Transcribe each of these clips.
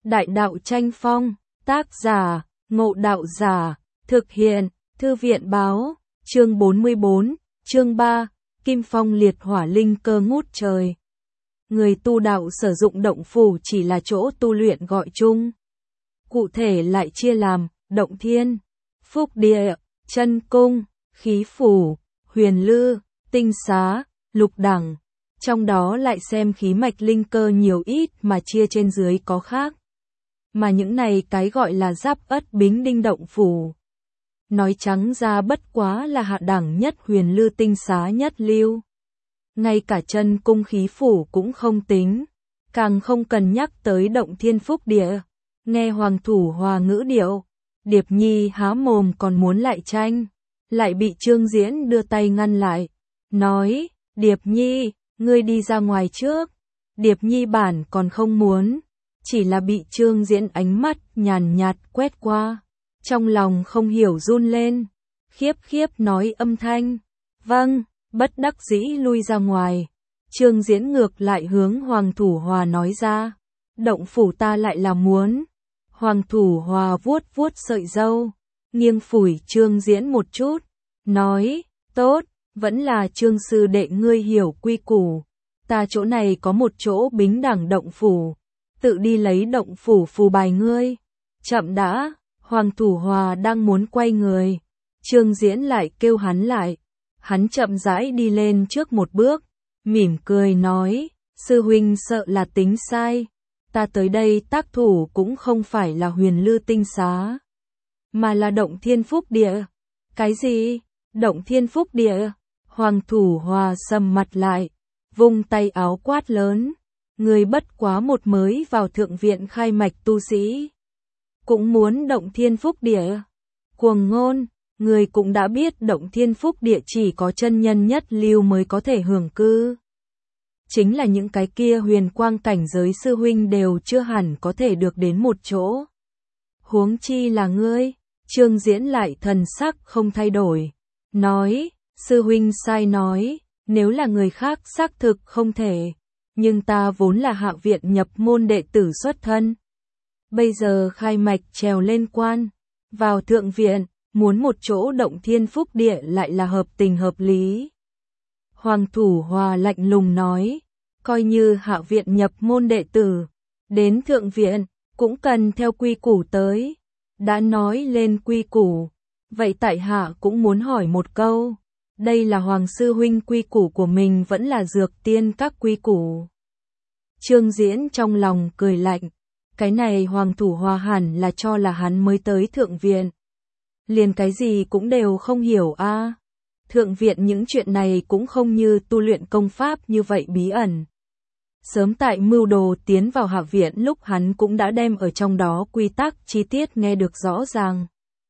Đại đạo tranh phong, tác giả, Ngộ Đạo Giả, thực hiện, Thư viện báo, chương 44, chương 3, Kim Phong liệt hỏa linh cơ ngút trời. Người tu đạo sử dụng động phủ chỉ là chỗ tu luyện gọi chung. Cụ thể lại chia làm, động thiên, phúc địa, chân cung, khí phủ, huyền lư, tinh xá, lục đẳng. Trong đó lại xem khí mạch linh cơ nhiều ít mà chia trên dưới có khác. Mà những này cái gọi là giáp ất bính đinh động phủ. Nói trắng ra bất quá là hạ đẳng nhất huyền lư tinh xá nhất lưu. Ngay cả chân cung khí phủ cũng không tính. Càng không cần nhắc tới động thiên phúc địa. Nghe Hoàng Thủ Hòa ngữ điệu. Điệp Nhi há mồm còn muốn lại tranh. Lại bị Trương Diễn đưa tay ngăn lại. Nói, Điệp Nhi, ngươi đi ra ngoài trước. Điệp Nhi bản còn không muốn. Chỉ là bị Trương Diễn ánh mắt nhàn nhạt quét qua. Trong lòng không hiểu run lên. Khiếp khiếp nói âm thanh. Vâng, bất đắc dĩ lui ra ngoài. Trương Diễn ngược lại hướng Hoàng Thủ Hòa nói ra. Động phủ ta lại là muốn. Hoàng Thủ Hòa vuốt vuốt sợi râu. Nghiêng phủi Trương Diễn một chút. Nói, tốt, vẫn là Trương sư đệ ngươi hiểu quy củ. Ta chỗ này có một chỗ bính đẳng động phủ. Tự đi lấy động phủ phù bài ngươi. Chậm đã, Hoàng Thủ Hòa đang muốn quay người. Trương Diễn lại kêu hắn lại. Hắn chậm rãi đi lên trước một bước. Mỉm cười nói, sư huynh sợ là tính sai. Ta tới đây tác thủ cũng không phải là huyền lư tinh xá. Mà là động thiên phúc địa. Cái gì? Động thiên phúc địa? Hoàng Thủ Hòa sầm mặt lại. Vung tay áo quát lớn. Người bất quá một mới vào thượng viện khai mạch tu sĩ. Cũng muốn động thiên phúc địa. Cuồng ngôn, người cũng đã biết động thiên phúc địa chỉ có chân nhân nhất lưu mới có thể hưởng cư. Chính là những cái kia huyền quang cảnh giới sư huynh đều chưa hẳn có thể được đến một chỗ. Huống chi là ngươi, Trương Diễn lại thần sắc không thay đổi. Nói, sư huynh sai nói, nếu là người khác xác thực không thể. Nhưng ta vốn là hạ viện nhập môn đệ tử xuất thân. Bây giờ khai mạch trèo lên quan. Vào thượng viện, muốn một chỗ động thiên phúc địa lại là hợp tình hợp lý. Hoàng Thủ Hòa lạnh lùng nói. Coi như hạ viện nhập môn đệ tử. Đến thượng viện, cũng cần theo quy củ tới. Đã nói lên quy củ. Vậy tại hạ cũng muốn hỏi một câu. Đây là Hoàng sư huynh quy củ của mình vẫn là dược tiên các quy củ. Trương Diễn trong lòng cười lạnh. Cái này Hoàng Thủ Hòa hẳn là cho là hắn mới tới thượng viện. Liền cái gì cũng đều không hiểu a. Thượng viện những chuyện này cũng không như tu luyện công pháp như vậy bí ẩn. Sớm tại mưu đồ tiến vào hạ viện lúc hắn cũng đã đem ở trong đó quy tắc chi tiết nghe được rõ ràng.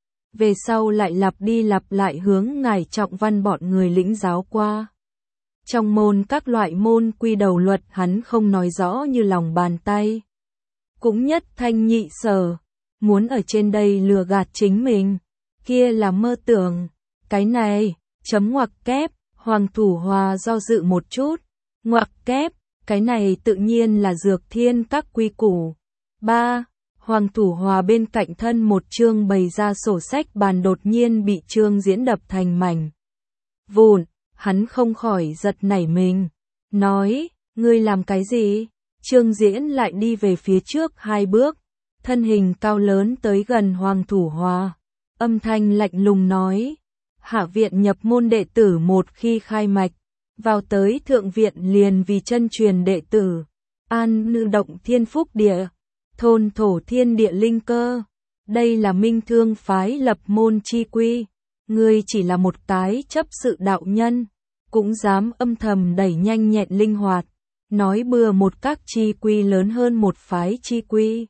Về sau lại lặp đi lặp lại hướng ngài Trọng Văn bọn người lĩnh giáo qua. Trong môn các loại môn quy đầu luật hắn không nói rõ như lòng bàn tay. Cũng nhất thanh nhị sở. Muốn ở trên đây lừa gạt chính mình. Kia là mơ tưởng. Cái này, chấm ngoặc kép, Hoàng Thủ Hòa do dự một chút. Ngoặc kép, cái này tự nhiên là dược thiên các quy củ. 3. Hoàng Thủ Hòa bên cạnh thân một chương bày ra sổ sách bàn đột nhiên bị Trương Diễn đập thành mảnh vụn. Hắn không khỏi giật nảy mình. Nói, ngươi làm cái gì? Trương Diễn lại đi về phía trước 2 bước. Thân hình cao lớn tới gần Hoàng Thủ Hòa. Âm thanh lạnh lùng nói. Hạ viện nhập môn đệ tử một khi khai mạch. Vào tới thượng viện liền vì chân truyền đệ tử. An nư động thiên phúc địa. Thôn thổ thiên địa linh cơ. Đây là minh thương phái lập môn chi quy. Ngươi chỉ là một cái chấp sự đạo nhân. Cũng dám âm thầm đẩy nhanh nhẹn linh hoạt. Nói bừa một các chi quy lớn hơn một phái chi quy.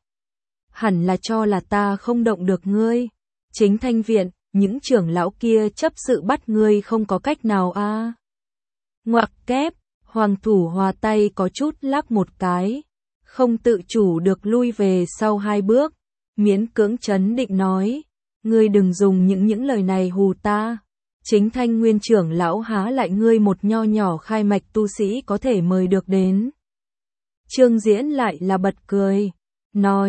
Hẳn là cho là ta không động được ngươi. Chính thanh viện, những trưởng lão kia chấp sự bắt ngươi không có cách nào a. Ngoặc kép, Hoàng Thủ Hòa tay có chút lắc một cái. Không tự chủ được lui về sau 2 bước. Miễn cưỡng trấn định nói. Ngươi đừng dùng những lời này hù ta. Chính thanh nguyên trưởng lão há lại ngươi một nho nhỏ khai mạch tu sĩ có thể mời được đến. Trương Diễn lại là bật cười. Nói,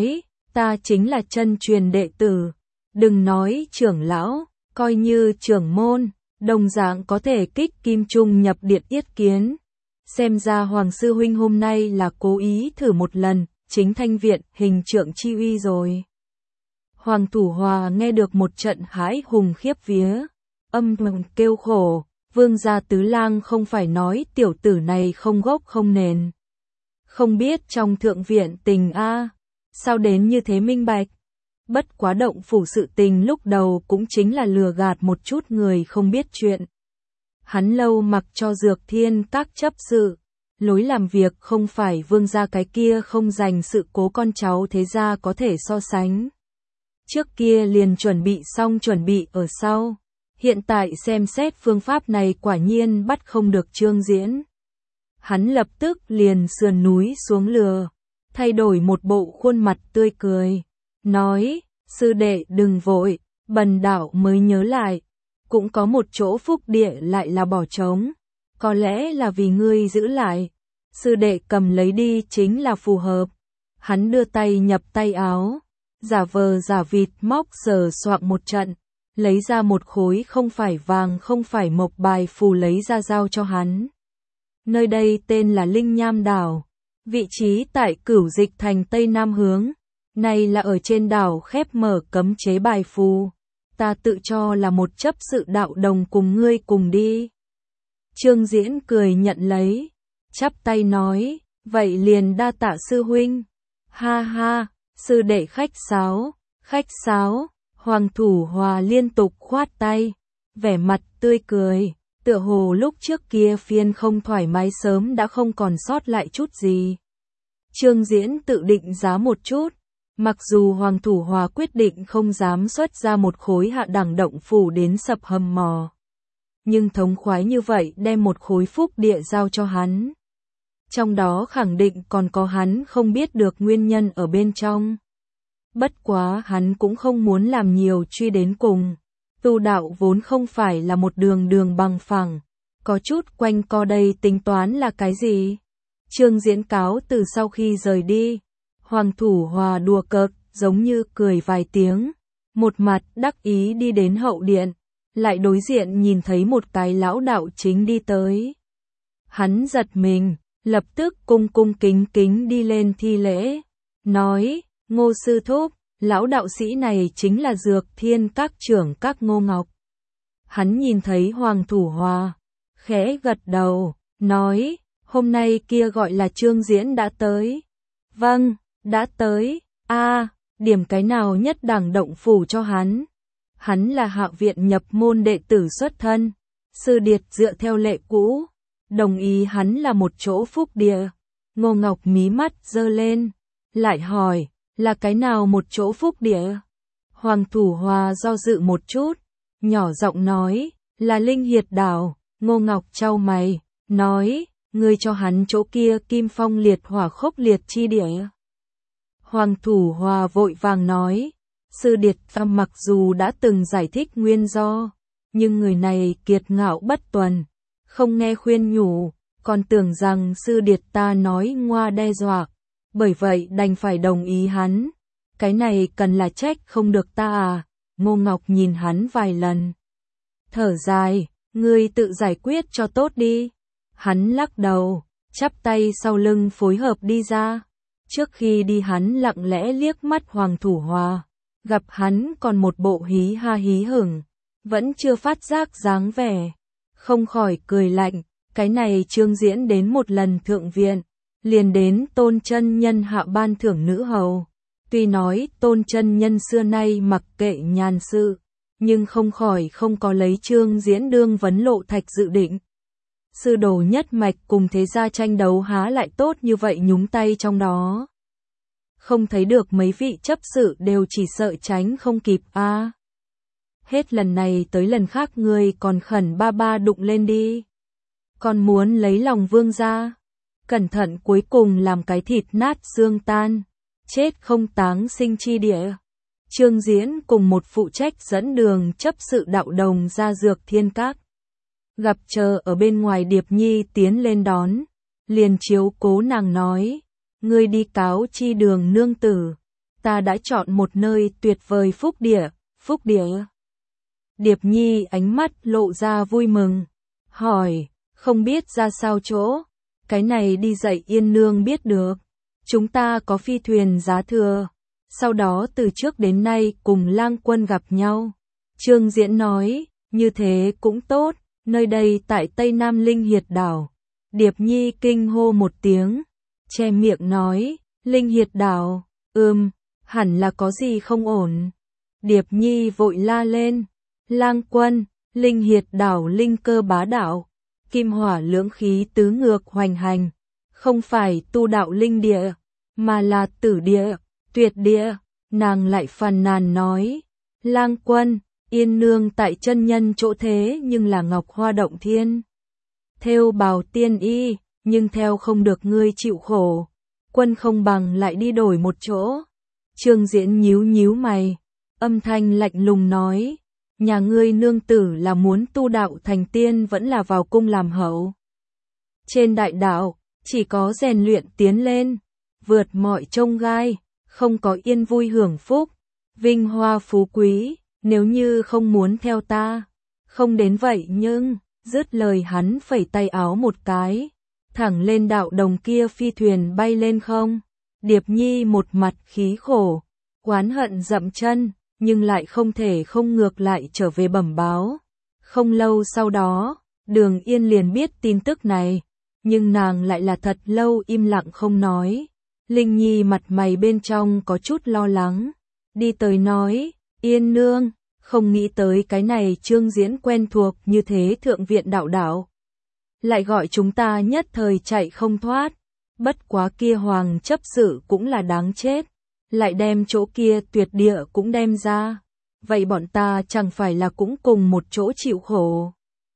ta chính là chân truyền đệ tử, đừng nói trưởng lão, coi như trưởng môn, đồng dạng có thể kích kim trung nhập điện yết kiến. Xem ra Hoàng sư huynh hôm nay là cố ý thử một lần, chính thanh viện hình trượng chi uy rồi. Hoàng Thủ Hòa nghe được một trận hãi hùng khiếp vía, âm thầm kêu khổ, Vương gia tứ lang không phải nói tiểu tử này không gốc không nền. Không biết trong thượng viện tình a, sao đến như thế minh bạch. Bất quá động phủ sự tình lúc đầu cũng chính là lừa gạt một chút người không biết chuyện. Hắn lâu mặc cho Dược Thiên các chấp sự, lối làm việc không phải Vương gia cái kia không dành sự cố con cháu thế gia có thể so sánh. Trước kia liền chuẩn bị xong chuẩn bị ở sau, hiện tại xem xét phương pháp này quả nhiên bắt không được Trương Diễn. Hắn lập tức liền sườn núi xuống lừa, thay đổi một bộ khuôn mặt tươi cười, nói, sư đệ đừng vội, bần đạo mới nhớ lại, cũng có một chỗ phúc địa lại là bỏ trống, có lẽ là vì ngươi giữ lại, sư đệ cầm lấy đi chính là phù hợp. Hắn đưa tay nhập tay áo, giả vờ giả vịt móc sờ soạng một trận, lấy ra một khối không phải vàng không phải mộc bài phù lấy ra giao cho hắn. Nơi đây tên là Linh Nham Đảo, vị trí tại Cửu Dịch thành Tây Nam hướng, này là ở trên đảo khép mở cấm chế bài phù, ta tự cho là một chấp sự đạo đồng cùng ngươi cùng đi. Trương Diễn cười nhận lấy, chắp tay nói, vậy liền đa tạ sư huynh. Ha ha, sư đệ khách sáo, Hoàng Thủ Hòa liên tục khoát tay, vẻ mặt tươi cười, tựa hồ lúc trước kia phiên không thoải mái sớm đã không còn sót lại chút gì. Trương Diễn tự định giá một chút, mặc dù Hoàng Thủ Hòa quyết định không dám xuất ra một khối hạ đẳng động phủ đến sập hầm mỏ, nhưng thống khoái như vậy đem một khối phúc địa giao cho hắn. Trong đó khẳng định còn có hắn không biết được nguyên nhân ở bên trong. Bất quá hắn cũng không muốn làm nhiều truy đến cùng. Tu đạo vốn không phải là một đường bằng phẳng, có chút quanh co đây tính toán là cái gì? Trương Diễn cáo từ sau khi rời đi, Hoàng Thủ Hòa đùa cợt, giống như cười vài tiếng, một mặt đắc ý đi đến hậu điện, lại đối diện nhìn thấy một cái lão đạo chính đi tới. Hắn giật mình, lập tức cung kính đi lên thi lễ, nói, Ngô sư thúc, lão đạo sĩ này chính là Dược Thiên các trưởng các Ngô Ngọc. Hắn nhìn thấy Hoàng Thủ Hòa, khẽ gật đầu, nói, hôm nay kia gọi là Trương Diễn đã tới. Vâng, đã tới, điểm cái nào nhất đẳng động phủ cho hắn. Hắn là Hạ viện nhập môn đệ tử xuất thân, sư điệt dựa theo lệ cũ, đồng ý hắn là một chỗ phúc địa. Ngô Ngọc mí mắt giơ lên, lại hỏi, là cái nào một chỗ phúc địa? Hoàng Thủ Hòa do dự một chút, nhỏ giọng nói, là Linh Hiệt Đảo. Ngô Ngọc chau mày, nói, ngươi cho hắn chỗ kia kim phong liệt hỏa khốc liệt chi địa. Hoàng Thủ Hòa vội vàng nói, sư điệt ta mặc dù đã từng giải thích nguyên do, nhưng người này kiệt ngạo bất tuần, không nghe khuyên nhủ, còn tưởng rằng sư điệt ta nói ngoa đe dọa, bởi vậy đành phải đồng ý hắn. Cái này cần là trách không được ta à? Ngô Ngọc nhìn hắn vài lần, thở dài, ngươi tự giải quyết cho tốt đi. Hắn lắc đầu, chắp tay sau lưng phối hợp đi ra. Trước khi đi hắn lặng lẽ liếc mắt Hoàng Thủ Hòa, gặp hắn còn một bộ hí ha hí hửng, vẫn chưa phát giác dáng vẻ, không khỏi cười lạnh. Cái này Trương Diễn đến một lần thượng viện, liền đến Tôn chân nhân hạ ban thưởng nữ hầu. Tuy nói Tôn chân nhân xưa nay mặc kệ nhàn sự, nhưng không khỏi không có lấy Trương Diễn đương vấn lộ thạch dự định. Sư đồ nhất mạch cùng thế gia tranh đấu há lại tốt như vậy nhúng tay trong đó. Không thấy được mấy vị chấp sự đều chỉ sợ tránh không kịp a. Hết lần này tới lần khác ngươi còn khẩn ba đụng lên đi. Còn muốn lấy lòng vương gia. Cẩn thận cuối cùng làm cái thịt nát xương tan. Chết không táng sinh chi địa. Trương Diễn cùng một phụ trách dẫn đường chấp sự đạo đồng ra Dược Thiên các. Gặp chờ ở bên ngoài Điệp Nhi tiến lên đón, liền chiếu cố nàng nói, ngươi đi cáo chi đường nương tử, ta đã chọn một nơi tuyệt vời Phúc Địa. Phúc Địa. Điệp Nhi ánh mắt lộ ra vui mừng, hỏi, không biết ra sao chỗ, cái này đi dạy Yên Nương biết được. Chúng ta có phi thuyền giá thừa, sau đó từ trước đến nay cùng Lang Quân gặp nhau. Trương Diễn nói, như thế cũng tốt, nơi đây tại Tây Nam Linh Hiệt Đảo. Điệp Nhi kinh hô một tiếng, che miệng nói, Linh Hiệt Đảo, hẳn là có gì không ổn. Điệp Nhi vội la lên, Lang Quân, Linh Hiệt Đảo linh cơ bá đạo, kim hỏa lưỡng khí tứ ngược hoành hành, không phải tu đạo linh địa, mà là tử địa, tuyệt địa. Nàng lại phàn nàn nói, Lang Quân, Yên Nương tại chân nhân chỗ thế nhưng là Ngọc Hoa Động Thiên. Thêu bào tiên y, nhưng theo không được ngươi chịu khổ. Quân không bằng lại đi đổi một chỗ. Trương Diễn nhíu nhíu mày, âm thanh lạnh lùng nói, nhà ngươi nương tử là muốn tu đạo thành tiên vẫn là vào cung làm hậu. Trên đại đạo, chỉ có rèn luyện tiến lên, vượt mọi chông gai, không có yên vui hưởng phúc, vinh hoa phú quý, nếu như không muốn theo ta, không đến vậy nhưng, dứt lời hắn phẩy tay áo một cái, thẳng lên đạo đồng kia phi thuyền bay lên không. Điệp Nhi một mặt khí khổ, oán hận dậm chân, nhưng lại không thể không ngược lại trở về bẩm báo. Không lâu sau đó, Đường Yên liền biết tin tức này, nhưng nàng lại là thật lâu im lặng không nói. Linh Nhi mặt mày bên trong có chút lo lắng, đi tới nói, Yên Nương, không nghĩ tới cái này Trương Diễn quen thuộc như thế Thượng Viện đạo đạo. Lại gọi chúng ta nhất thời chạy không thoát, bất quá kia hoàng chấp sự cũng là đáng chết, lại đem chỗ kia tuyệt địa cũng đem ra, vậy bọn ta chẳng phải là cũng cùng một chỗ chịu khổ.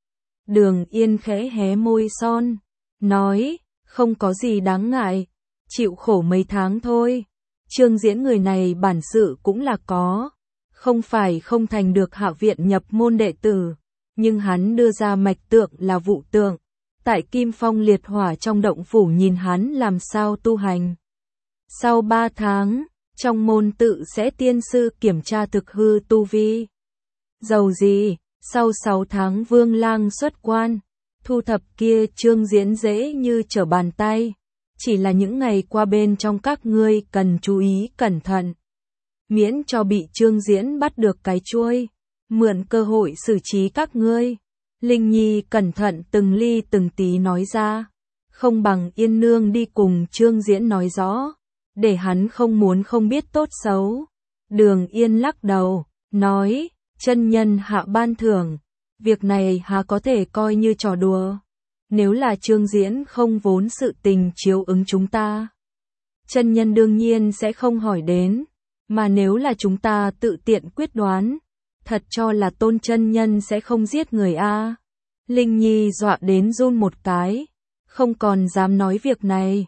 Đường Yên khẽ hé môi son, nói, không có gì đáng ngại, chịu khổ mấy tháng thôi. Trương Diễn người này bản sự cũng là có, không phải không thành được Hạ viện nhập môn đệ tử, nhưng hắn đưa ra mạch tượng là vụ tượng, tại Kim Phong liệt hỏa trong động phủ nhìn hắn làm sao tu hành. Sau 3 tháng, trong môn tự sẽ tiên sư kiểm tra thực hư tu vi. Dầu gì, sau 6 tháng Vương Lang xuất quan, thu thập kia Trương Diễn dễ như trở bàn tay. Chỉ là những ngày qua bên trong các ngươi cần chú ý cẩn thận, miễn cho bị Trương Diễn bắt được cái chuôi, mượn cơ hội xử trí các ngươi. Linh Nhi cẩn thận từng ly từng tí nói ra, không bằng Yên Nương đi cùng Trương Diễn nói rõ, để hắn không muốn không biết tốt xấu. Đường Yên lắc đầu, nói, chân nhân hạ ban thưởng, việc này há có thể coi như trò đùa. Nếu là Trương Diễn không vốn sự tình chiếu ứng chúng ta, chân nhân đương nhiên sẽ không hỏi đến, mà nếu là chúng ta tự tiện quyết đoán, thật cho là Tôn chân nhân sẽ không giết người a. Linh Nhi dọa đến run một cái, không còn dám nói việc này.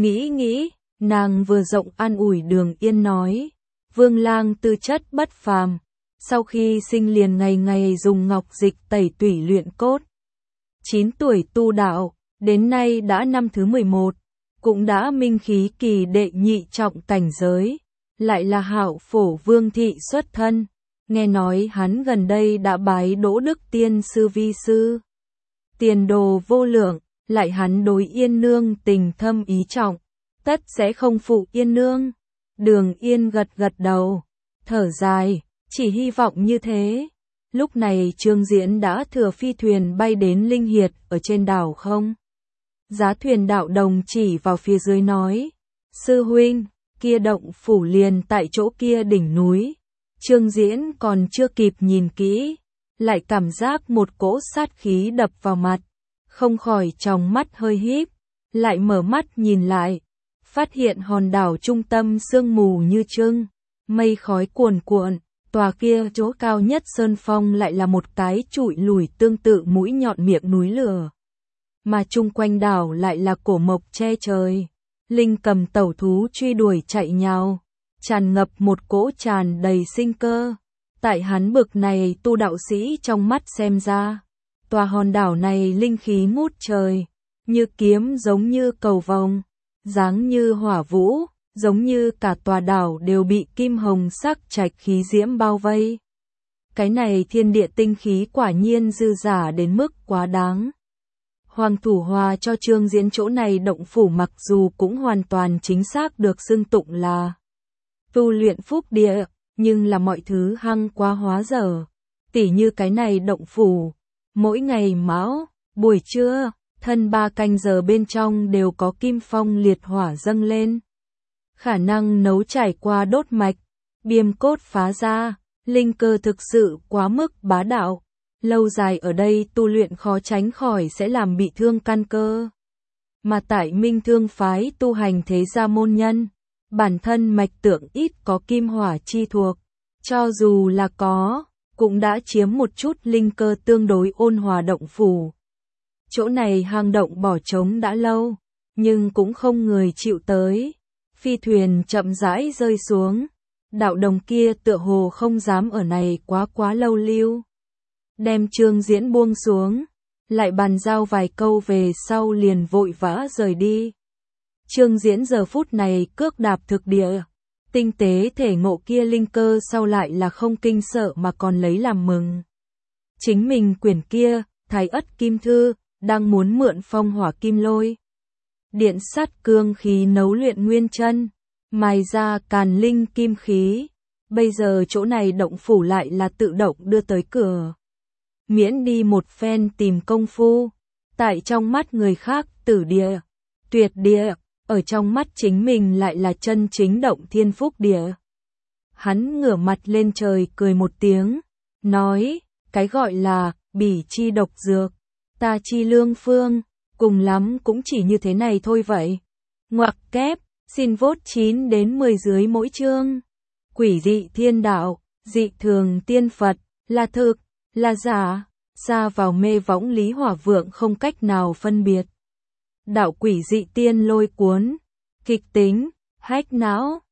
Nghĩ, nàng vừa rộng an ủi Đường Yên nói, Vương Lang tư chất bất phàm, sau khi sinh liền ngày ngày dùng ngọc dịch tẩy tủy luyện cốt. 9 tuổi tu đạo, đến nay đã năm thứ 11, cũng đã minh khí kỳ đệ nhị trọng cảnh giới, lại là Hạo Phổ Vương thị xuất thân. Nghe nói hắn gần đây đã bái Đỗ Đức Tiên sư vi sư, tiền đồ vô lượng, lại hắn đối Yên Nương tình thâm ý trọng, tất sẽ không phụ Yên Nương. Đường Yên gật gật đầu, thở dài, chỉ hy vọng như thế. Lúc này Trương Diễn đã thừa phi thuyền bay đến Linh Hiệt ở trên đảo không. Giá thuyền đạo đồng chỉ vào phía dưới nói, sư huynh, kia động phủ liền tại chỗ kia đỉnh núi. Trương Diễn còn chưa kịp nhìn kỹ, lại cảm giác một cỗ sát khí đập vào mặt, không khỏi tròng mắt hơi híp, lại mở mắt nhìn lại, phát hiện hòn đảo trung tâm sương mù như trưng, mây khói cuồn cuộn, tòa kia chỗ cao nhất sơn phong lại là một cái trụi lùi tương tự mũi nhọn miệng núi lửa, mà chung quanh đảo lại là cổ mộc che trời. Linh cầm tẩu thú truy đuổi chạy nhào, tràn ngập một cỗ tràn đầy sinh cơ. Tại hắn bực này tu đạo sĩ trong mắt xem ra, tòa hòn đảo này linh khí ngút trời, như kiếm giống như cầu vồng, dáng như hỏa vũ, giống như cả tòa đảo đều bị kim hồng sắc trạch khí diễm bao vây. Cái này thiên địa tinh khí quả nhiên dư giả đến mức quá đáng. Hoàng Thủ Hòa cho Trương Diễn chỗ này động phủ mặc dù cũng hoàn toàn chính xác được xưng tụng là tu luyện phúc địa, nhưng là mọi thứ hăng quá hóa dở. Tỉ như cái này động phủ, mỗi ngày mão, buổi trưa, thân 3 canh giờ bên trong đều có kim phong liệt hỏa dâng lên. Khả năng nấu trải qua đốt mạch, biêm cốt phá ra, linh cơ thực sự quá mức bá đạo. Lâu dài ở đây tu luyện khó tránh khỏi sẽ làm bị thương căn cơ. Mà tại Minh Thương phái tu hành thế gia môn nhân, bản thân mạch tượng ít có kim hỏa chi thuộc, cho dù là có, cũng đã chiếm một chút linh cơ tương đối ôn hòa động phủ. Chỗ này hang động bỏ trống đã lâu, nhưng cũng không người chịu tới. Phi thuyền chậm rãi rơi xuống, đạo đồng kia tựa hồ không dám ở này quá lâu lưu. Đem Trương Diễn buông xuống, lại bàn giao vài câu về sau liền vội vã rời đi. Trương Diễn giờ phút này cước đạp thực địa, tinh tế thể ngộ kia linh cơ sau lại là không kinh sợ mà còn lấy làm mừng. Chính mình quyển kia, Thái Ất Kim Thư, đang muốn mượn phong hỏa kim lôi. Điện sắt cương khí nấu luyện nguyên chân, mài ra càn linh kim khí. Bây giờ chỗ này động phủ lại là tự động đưa tới cửa. Miễn đi một phen tìm công phu, tại trong mắt người khác tử địa, tuyệt địa, ở trong mắt chính mình lại là chân chính động thiên phúc địa. Hắn ngửa mặt lên trời cười một tiếng, nói, cái gọi là bỉ chi độc dược, ta chi lương phương, cùng lắm cũng chỉ như thế này thôi vậy. Ngoặc kép, xin vote 9 đến 10 dưới mỗi chương. Quỷ dị thiên đạo, dị thường tiên Phật, là thực, là giả, xa vào mê võng Lý Hỏa Vượng không cách nào phân biệt. Đạo quỷ dị tiên lôi cuốn, kịch tính, hách não.